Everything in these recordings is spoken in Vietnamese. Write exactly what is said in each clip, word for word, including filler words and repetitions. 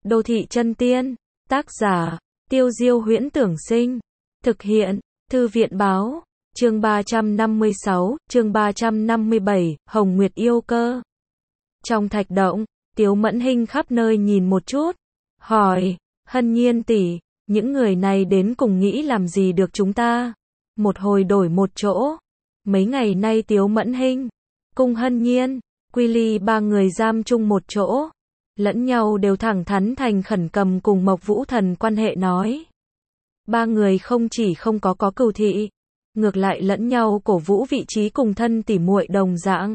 Đô thị chân tiên, tác giả, Tiêu Diêu Huyễn Tưởng Sinh, thực hiện, Thư viện Báo, chương ba trăm năm mươi sáu, chương ba trăm năm mươi bảy, Hồng Nguyệt yêu cơ. Trong thạch động, Tiếu Mẫn Hinh khắp nơi nhìn một chút, hỏi, Hân Nhiên tỷ, những người này đến cùng nghĩ làm gì được chúng ta? Một hồi đổi một chỗ. Mấy ngày nay Tiếu Mẫn Hinh, cùng Hân Nhiên, Quy Ly ba người giam chung một chỗ, lẫn nhau đều thẳng thắn thành khẩn cầm cùng Mộc Vũ Thần quan hệ nói. Ba người không chỉ không có có cừu thị, ngược lại lẫn nhau cổ vũ vị trí cùng thân tỉ muội đồng dạng.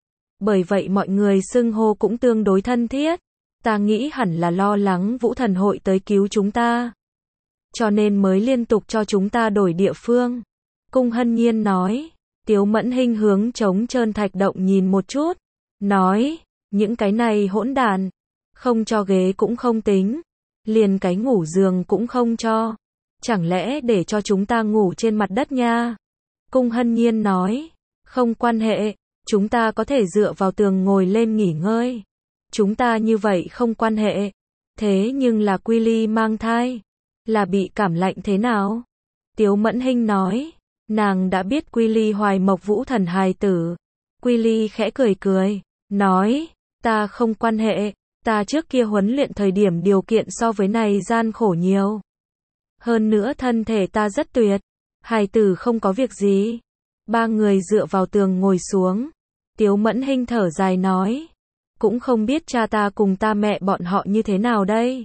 Bởi vậy mọi người xưng hô cũng tương đối thân thiết. Ta nghĩ hẳn là lo lắng Vũ Thần hội tới cứu chúng ta, cho nên mới liên tục cho chúng ta đổi địa phương. Cung Hân Nhiên nói. Tiếu Mẫn Hinh hướng trống trơn thạch động nhìn một chút, nói, những cái này hỗn đàn, không cho ghế cũng không tính, liền cái ngủ giường cũng không cho, chẳng lẽ để cho chúng ta ngủ trên mặt đất nha? Cung Hân Nhiên nói, không quan hệ, chúng ta có thể dựa vào tường ngồi lên nghỉ ngơi, chúng ta như vậy không quan hệ. Thế nhưng là Quy Ly mang thai, là bị cảm lạnh thế nào? Tiếu Mẫn Hinh nói, nàng đã biết Quy Ly hoài Mộc Vũ Thần hài tử. Quy Ly khẽ cười cười, nói, ta không quan hệ, ta trước kia huấn luyện thời điểm điều kiện so với này gian khổ nhiều. Hơn nữa thân thể ta rất tuyệt, hài tử không có việc gì. Ba người dựa vào tường ngồi xuống. Tiếu Mẫn Hinh thở dài nói, cũng không biết cha ta cùng ta mẹ bọn họ như thế nào đây.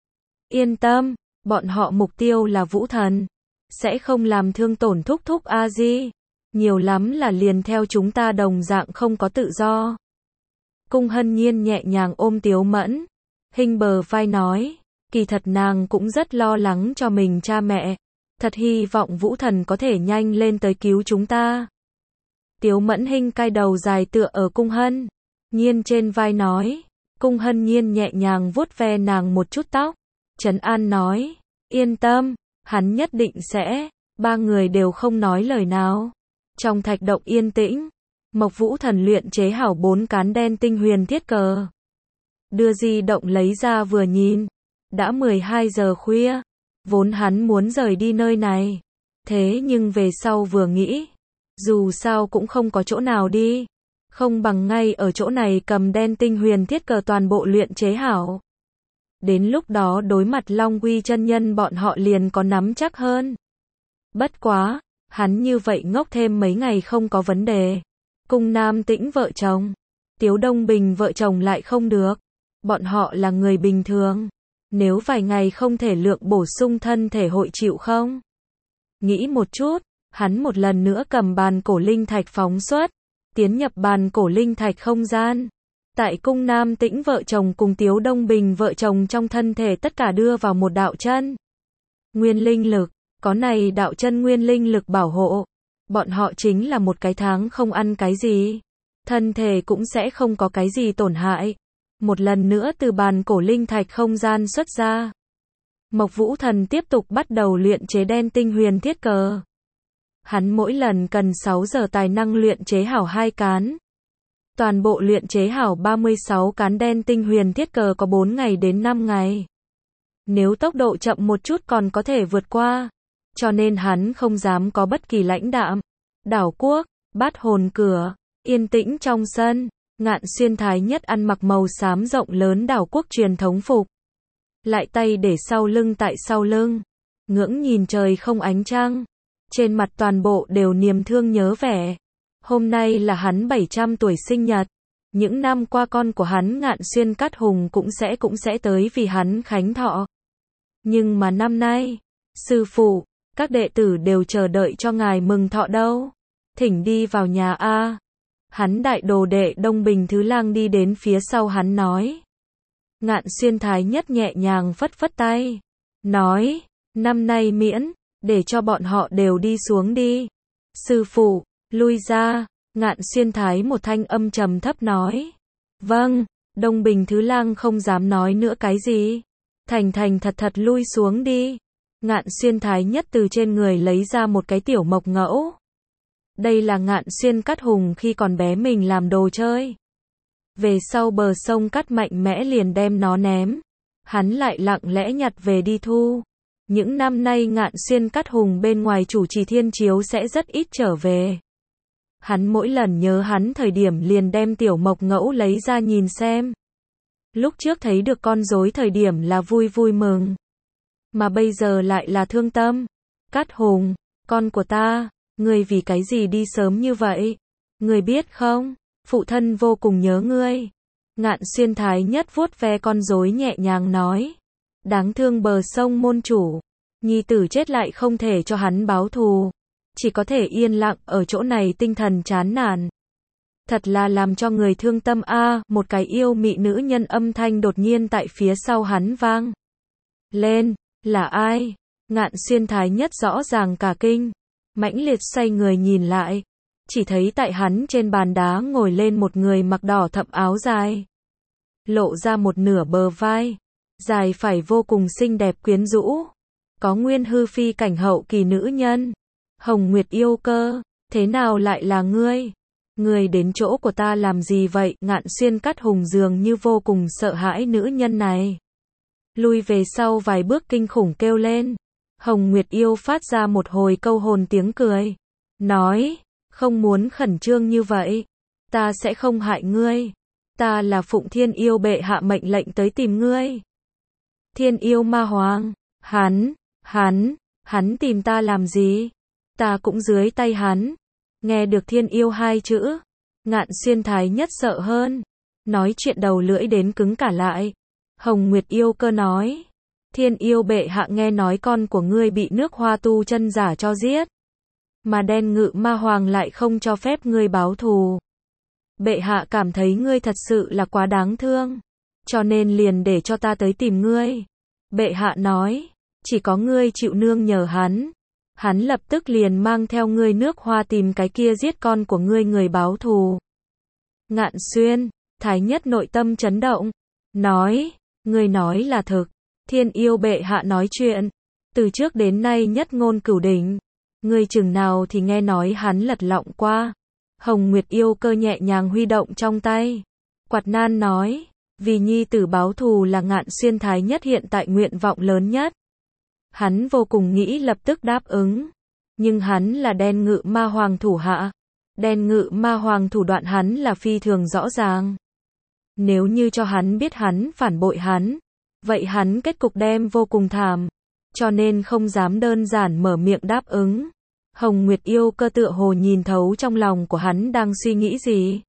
Yên tâm, bọn họ mục tiêu là Vũ Thần, sẽ không làm thương tổn thúc thúc a di, nhiều lắm là liền theo chúng ta đồng dạng không có tự do. Cung Hân Nhiên nhẹ nhàng ôm Tiếu Mẫn Hinh bờ vai nói, kỳ thật nàng cũng rất lo lắng cho mình cha mẹ, thật hy vọng Vũ Thần có thể nhanh lên tới cứu chúng ta. Tiếu Mẫn Hinh cai đầu dài tựa ở Cung Hân Nhiên trên vai nói. Cung Hân Nhiên nhẹ nhàng vuốt ve nàng một chút tóc, trấn an nói, yên tâm, hắn nhất định sẽ. Ba người đều không nói lời nào. Trong thạch động yên tĩnh, Mộc Vũ Thần luyện chế hảo bốn cán đen tinh huyền thiết cờ. Đưa di động lấy ra vừa nhìn, đã mười hai giờ khuya, vốn hắn muốn rời đi nơi này. Thế nhưng về sau vừa nghĩ, dù sao cũng không có chỗ nào đi, không bằng ngay ở chỗ này cầm đen tinh huyền thiết cờ toàn bộ luyện chế hảo. Đến lúc đó đối mặt Long Quy chân nhân bọn họ liền có nắm chắc hơn. Bất quá, hắn như vậy ngốc thêm mấy ngày không có vấn đề. Cung Nam Tĩnh vợ chồng, Tiếu Đông Bình vợ chồng lại không được. Bọn họ là người bình thường, nếu vài ngày không thể lượng bổ sung thân thể hội chịu không? Nghĩ một chút, hắn một lần nữa cầm bàn cổ linh thạch phóng xuất, tiến nhập bàn cổ linh thạch không gian. Tại Cung Nam Tĩnh vợ chồng cùng Tiếu Đông Bình vợ chồng trong thân thể tất cả đưa vào một đạo chân nguyên linh lực, có này đạo chân nguyên linh lực bảo hộ, bọn họ chính là một cái tháng không ăn cái gì, thân thể cũng sẽ không có cái gì tổn hại. Một lần nữa từ bàn cổ linh thạch không gian xuất ra, Mộc Vũ Thần tiếp tục bắt đầu luyện chế đen tinh huyền thiết cờ. Hắn mỗi lần cần sáu giờ tài năng luyện chế hảo hai cán. Toàn bộ luyện chế hảo ba mươi sáu cán đen tinh huyền thiết cờ có bốn ngày đến năm ngày. Nếu tốc độ chậm một chút còn có thể vượt qua, cho nên hắn không dám có bất kỳ lãnh đạm. Đảo quốc, Bát Hồn cửa, yên tĩnh trong sân, Ngạn Xuyên thái nhất ăn mặc màu xám rộng lớn đảo quốc truyền thống phục, lại tay để sau lưng tại sau lưng, ngưỡng nhìn trời không ánh trăng, trên mặt toàn bộ đều niềm thương nhớ vẻ. Hôm nay là hắn bảy trăm tuổi sinh nhật. Những năm qua con của hắn Ngạn Xuyên Cát Hùng cũng sẽ cũng sẽ tới vì hắn khánh thọ. Nhưng mà năm nay, sư phụ, các đệ tử đều chờ đợi cho ngài mừng thọ đâu. Thỉnh đi vào nhà a. Hắn đại đồ đệ Đông Bình Thứ Lang đi đến phía sau hắn nói. Ngạn Xuyên thái nhất nhẹ nhàng phất phất tay, nói, năm nay miễn, để cho bọn họ đều đi xuống đi. Sư phụ, lui ra. Ngạn Xuyên thái một thanh âm trầm thấp nói. Vâng. Đông Bình Thứ Lang không dám nói nữa cái gì, thành thành thật thật lui xuống đi. Ngạn Xuyên thái nhất từ trên người lấy ra một cái tiểu mộc ngẫu. Đây là Ngạn Xuyên Cát Hùng khi còn bé mình làm đồ chơi, về sau bờ sông Cát mạnh mẽ liền đem nó ném. hắn lại lặng lẽ nhặt về đi thu. Những năm nay Ngạn Xuyên Cát Hùng bên ngoài chủ trì thiên chiếu sẽ rất ít trở về. Hắn mỗi lần nhớ hắn thời điểm liền đem tiểu mộc ngẫu lấy ra nhìn xem. Lúc trước thấy được con rối thời điểm là vui vui mừng. Mà bây giờ lại là thương tâm. Cát Hùng, con của ta, ngươi vì cái gì đi sớm như vậy? Ngươi biết không, phụ thân vô cùng nhớ ngươi. Ngạn Xuyên Thái Nhất vuốt ve con rối nhẹ nhàng nói. Đáng thương bờ sông môn chủ. Nhi tử chết lại không thể cho hắn báo thù. Chỉ có thể yên lặng ở chỗ này tinh thần chán nản. Thật là làm cho người thương tâm a. À, một cái yêu mị nữ nhân âm thanh đột nhiên tại phía sau hắn vang lên. Là ai? Ngạn Xuyên Thái Nhất rõ ràng cả kinh. Mãnh liệt xoay người nhìn lại. Chỉ thấy tại hắn trên bàn đá ngồi lên một người mặc đỏ thẫm áo dài. Lộ ra một nửa bờ vai. Dài phải vô cùng xinh đẹp quyến rũ. Có nguyên hư phi cảnh hậu kỳ nữ nhân. Hồng Nguyệt Yêu Cơ, thế nào lại là ngươi? Ngươi đến chỗ của ta làm gì vậy? Ngạn Xuyên Cát Hùng dường như vô cùng sợ hãi nữ nhân này. Lui về sau vài bước kinh khủng kêu lên. Hồng Nguyệt Yêu phát ra một hồi câu hồn tiếng cười. Nói, không muốn khẩn trương như vậy. Ta sẽ không hại ngươi. Ta là Phụng Thiên Yêu bệ hạ mệnh lệnh tới tìm ngươi. Thiên Yêu Ma Hoàng, hắn, hắn, hắn tìm ta làm gì? Ta cũng dưới tay hắn. Nghe được Thiên Yêu hai chữ, Ngạn Xuyên Thái Nhất sợ hơn. Nói chuyện đầu lưỡi đến cứng cả lại. Hồng Nguyệt Yêu Cơ nói. Thiên Yêu bệ hạ nghe nói con của ngươi bị nước Hoa tu chân giả cho giết. Mà Đen Ngự Ma Hoàng lại không cho phép ngươi báo thù. Bệ hạ cảm thấy ngươi thật sự là quá đáng thương. Cho nên liền để cho ta tới tìm ngươi. Bệ hạ nói, chỉ có ngươi chịu nương nhờ hắn. Hắn lập tức liền mang theo ngươi nước Hoa tìm cái kia giết con của ngươi người báo thù. Ngạn Xuyên, Thái Nhất nội tâm chấn động. Nói, ngươi nói là thực. Thiên Yêu bệ hạ nói chuyện. Từ trước đến nay nhất ngôn cửu đỉnh. Ngươi chừng nào thì nghe nói hắn lật lọng qua. Hồng Nguyệt Yêu Cơ nhẹ nhàng huy động trong tay. Quạt nan nói, vì nhi tử báo thù là Ngạn Xuyên Thái Nhất hiện tại nguyện vọng lớn nhất. Hắn vô cùng nghĩ lập tức đáp ứng. Nhưng hắn là Đen Ngự Ma Hoàng thủ hạ. Đen Ngự Ma Hoàng thủ đoạn hắn là phi thường rõ ràng. Nếu như cho hắn biết hắn phản bội hắn, vậy hắn kết cục đem vô cùng thảm. Cho nên không dám đơn giản mở miệng đáp ứng. Hồng Nguyệt Yêu Cơ tựa hồ nhìn thấu trong lòng của hắn đang suy nghĩ gì.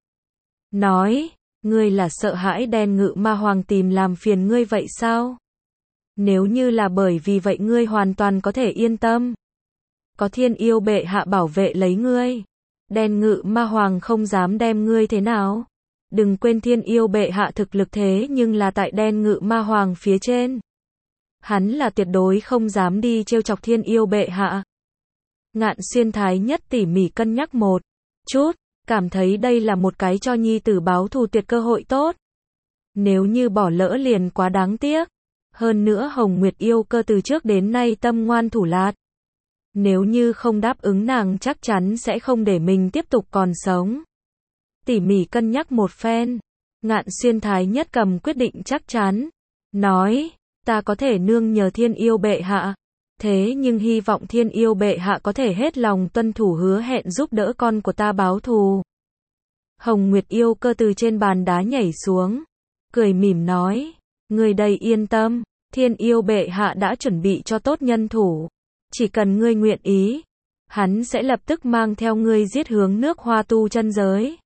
Nói, ngươi là sợ hãi Đen Ngự Ma Hoàng tìm làm phiền ngươi vậy sao? Nếu như là bởi vì vậy ngươi hoàn toàn có thể yên tâm. Có Thiên Yêu bệ hạ bảo vệ lấy ngươi. Đen Ngự Ma Hoàng không dám đem ngươi thế nào. Đừng quên Thiên Yêu bệ hạ thực lực thế nhưng là tại Đen Ngự Ma Hoàng phía trên. Hắn là tuyệt đối không dám đi trêu chọc Thiên Yêu bệ hạ. Ngạn Xuyên Thái Nhất tỉ mỉ cân nhắc một chút, cảm thấy đây là một cái cho nhi tử báo thù tuyệt cơ hội tốt. Nếu như bỏ lỡ liền quá đáng tiếc. Hơn nữa Hồng Nguyệt Yêu Cơ từ trước đến nay tâm ngoan thủ lạt. Nếu như không đáp ứng nàng chắc chắn sẽ không để mình tiếp tục còn sống. Tỉ mỉ cân nhắc một phen. Ngạn Xuyên Thái Nhất cầm quyết định chắc chắn. Nói, ta có thể nương nhờ Thiên Yêu bệ hạ. Thế nhưng hy vọng Thiên Yêu bệ hạ có thể hết lòng tuân thủ hứa hẹn giúp đỡ con của ta báo thù. Hồng Nguyệt Yêu Cơ từ trên bàn đá nhảy xuống. Cười mỉm nói. Ngươi đây yên tâm. Thiên Yêu bệ hạ đã chuẩn bị cho tốt nhân thủ. Chỉ cần ngươi nguyện ý. Hắn sẽ lập tức mang theo ngươi giết hướng nước Hoa tu chân giới.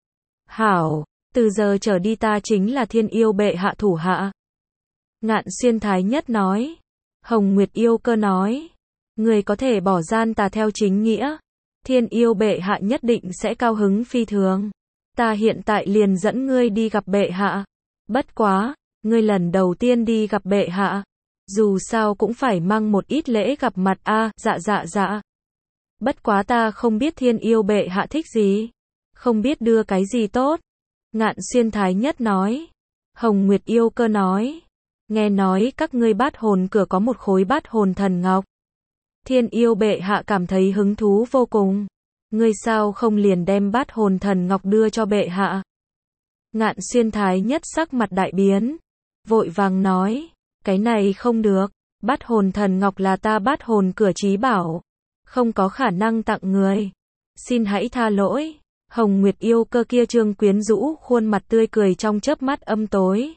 Hảo, từ giờ trở đi ta chính là Thiên Yêu bệ hạ thủ hạ. Ngạn Xuyên Thái Nhất nói. Hồng Nguyệt Yêu Cơ nói. Ngươi có thể bỏ gian tà theo chính nghĩa. Thiên Yêu bệ hạ nhất định sẽ cao hứng phi thường. Ta hiện tại liền dẫn ngươi đi gặp bệ hạ. Bất quá, ngươi lần đầu tiên đi gặp bệ hạ. Dù sao cũng phải mang một ít lễ gặp mặt a. À, dạ dạ dạ. Bất quá ta không biết Thiên Yêu bệ hạ thích gì. Không biết đưa cái gì tốt. Ngạn Xuyên Thái Nhất nói. Hồng Nguyệt Yêu Cơ nói. Nghe nói các ngươi bát hồn cửa có một khối bát hồn thần ngọc. Thiên Yêu bệ hạ cảm thấy hứng thú vô cùng. Ngươi sao không liền đem bát hồn thần ngọc đưa cho bệ hạ? Ngạn Xuyên Thái Nhất sắc mặt đại biến. Vội vàng nói. Cái này không được, bát hồn thần ngọc là ta bát hồn cửa chí bảo, không có khả năng tặng người. Xin hãy tha lỗi. Hồng Nguyệt yêu cơ kia trương quyến rũ, khuôn mặt tươi cười trong chớp mắt âm tối.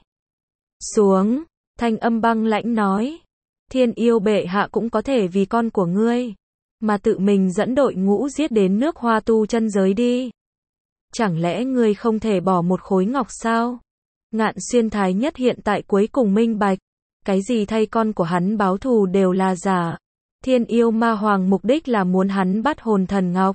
Xuống, thanh âm băng lãnh nói. Thiên yêu bệ hạ cũng có thể vì con của ngươi, mà tự mình dẫn đội ngũ giết đến nước Hoa tu chân giới đi. Chẳng lẽ ngươi không thể bỏ một khối ngọc sao? Ngạn Xuyên Thái Nhất hiện tại cuối cùng minh bạch, cái gì thay con của hắn báo thù đều là giả. Thiên yêu ma hoàng mục đích là muốn hắn bắt hồn thần ngọc.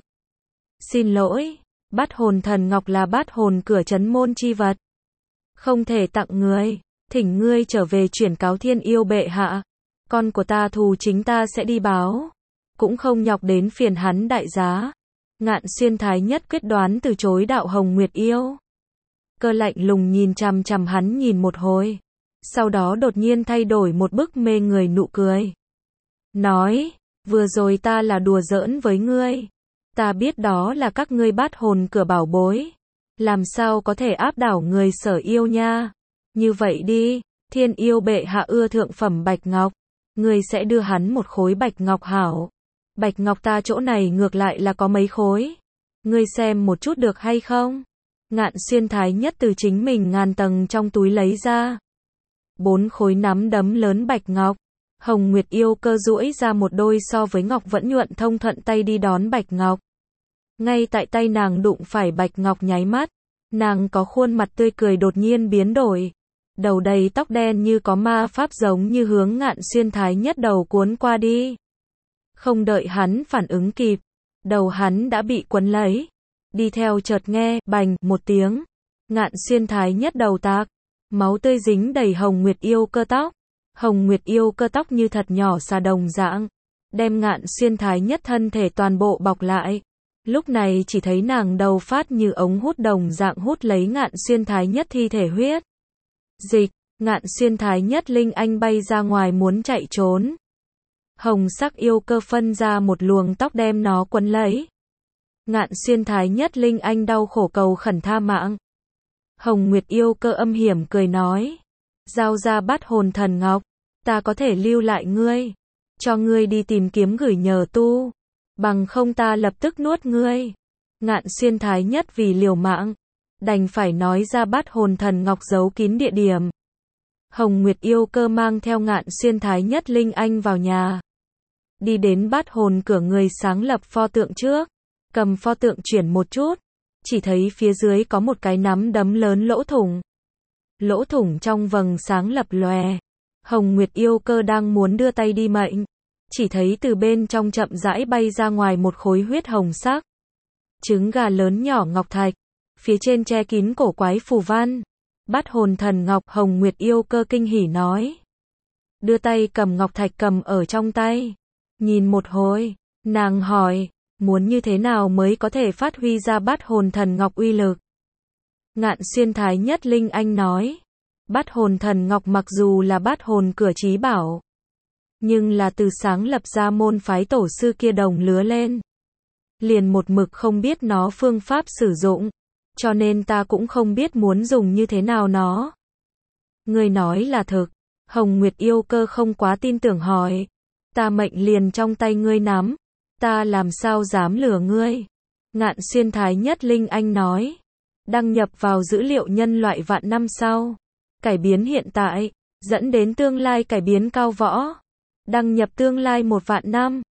Xin lỗi, bắt hồn thần ngọc là bát hồn cửa trấn môn chi vật, không thể tặng ngươi. Thỉnh ngươi trở về chuyển cáo thiên yêu bệ hạ, con của ta thù chính ta sẽ đi báo, cũng không nhọc đến phiền hắn đại giá. Ngạn Xuyên Thái Nhất quyết đoán từ chối đạo Hồng Nguyệt yêu cơ lạnh lùng nhìn chằm chằm hắn nhìn một hồi, sau đó đột nhiên thay đổi một bức mê người nụ cười. Nói, vừa rồi ta là đùa giỡn với ngươi, ta biết đó là các ngươi bát hồn cửa bảo bối, làm sao có thể áp đảo người Sở yêu nha. Như vậy đi, thiên yêu bệ hạ ưa thượng phẩm bạch ngọc, ngươi sẽ đưa hắn một khối bạch ngọc hảo. Bạch ngọc ta chỗ này ngược lại là có mấy khối, ngươi xem một chút được hay không? Ngạn Xuyên Thái Nhất từ chính mình ngàn tầng trong túi lấy ra bốn khối nắm đấm lớn bạch ngọc. Hồng Nguyệt yêu cơ duỗi ra một đôi so với ngọc vẫn nhuận thông thuận tay đi đón bạch ngọc. Ngay tại tay nàng đụng phải bạch ngọc nháy mắt, nàng có khuôn mặt tươi cười đột nhiên biến đổi, đầu đầy tóc đen như có ma pháp giống như hướng Ngạn Xuyên Thái Nhất đầu cuốn qua đi. Không đợi hắn phản ứng kịp, đầu hắn đã bị quấn lấy. Đi theo chợt nghe, bành, một tiếng. Ngạn Xuyên Thái Nhất đầu tạc. Máu tươi dính đầy Hồng Nguyệt yêu cơ tóc. Hồng Nguyệt yêu cơ tóc như thật nhỏ xà đồng dạng, đem Ngạn Xuyên Thái Nhất thân thể toàn bộ bọc lại. Lúc này chỉ thấy nàng đầu phát như ống hút đồng dạng hút lấy Ngạn Xuyên Thái Nhất thi thể huyết. Dịch, Ngạn Xuyên Thái Nhất linh anh bay ra ngoài muốn chạy trốn. Hồng sắc yêu cơ phân ra một luồng tóc đem nó quấn lấy. Ngạn Xuyên Thái Nhất linh anh đau khổ cầu khẩn tha mạng. Hồng Nguyệt yêu cơ âm hiểm cười nói, giao ra bát hồn thần ngọc, ta có thể lưu lại ngươi, cho ngươi đi tìm kiếm gửi nhờ tu, bằng không ta lập tức nuốt ngươi. Ngạn Xuyên Thái Nhất vì liều mạng, đành phải nói ra bát hồn thần ngọc giấu kín địa điểm. Hồng Nguyệt yêu cơ mang theo Ngạn Xuyên Thái Nhất linh anh vào nhà, đi đến bát hồn cửa người sáng lập pho tượng trước, cầm pho tượng chuyển một chút, chỉ thấy phía dưới có một cái nắm đấm lớn lỗ thủng. Lỗ thủng trong vầng sáng lập lòe. Hồng Nguyệt yêu cơ đang muốn đưa tay đi mệnh, chỉ thấy từ bên trong chậm rãi bay ra ngoài một khối huyết hồng sắc trứng gà lớn nhỏ ngọc thạch, phía trên che kín cổ quái phù văn. Bát hồn thần ngọc. Hồng Nguyệt yêu cơ kinh hỉ nói, đưa tay cầm ngọc thạch cầm ở trong tay, nhìn một hồi, nàng hỏi, muốn như thế nào mới có thể phát huy ra bát hồn thần ngọc uy lực? Ngạn Xuyên Thái Nhất linh anh nói, bát hồn thần ngọc mặc dù là bát hồn cửa chí bảo, nhưng là từ sáng lập ra môn phái tổ sư kia đồng lứa lên, liền một mực không biết nó phương pháp sử dụng, cho nên ta cũng không biết muốn dùng như thế nào nó. Ngươi nói là thực. Hồng Nguyệt yêu cơ không quá tin tưởng hỏi, ta mệnh liền trong tay ngươi nắm, ta làm sao dám lừa ngươi? Ngạn Xuyên Thái Nhất linh anh nói, đăng nhập vào dữ liệu nhân loại vạn năm sau, cải biến hiện tại, dẫn đến tương lai cải biến cao võ, đăng nhập tương lai một vạn năm.